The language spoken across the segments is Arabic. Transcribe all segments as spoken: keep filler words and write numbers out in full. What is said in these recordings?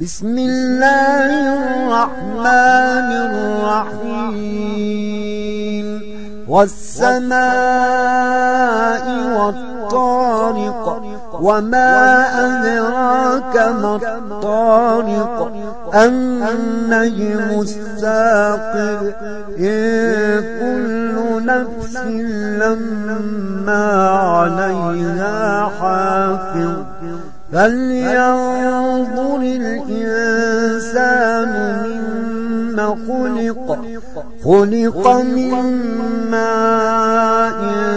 بسم الله الرحمن الرحيم والسماء والطارق وما أدراك ما الطارق النجم الثاقب إن كل نفس لما عليها حافظ فلينظر الإنسان مما خلق خلق من ماء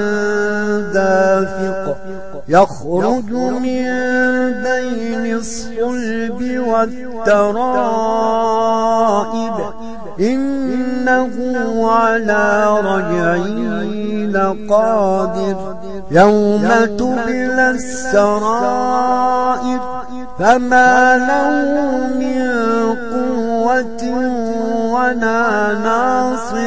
دافق يخرج من بين الصلب والترائب إنه على رجعه لقادر يوم تبلى السرائر فما له من قوة ولا ناصر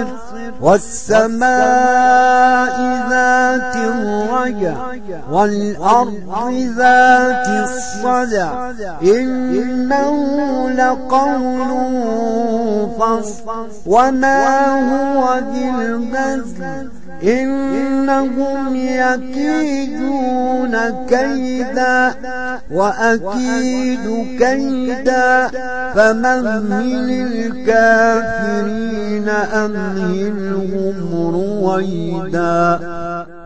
والسماء ذات الرجع والأرض ذات الصدع إنه لقول فصل وما هو بالهزل إنهم يكيدون كيدا وأكيد كيدا فمهل الكافرين أمهلهم رويدا.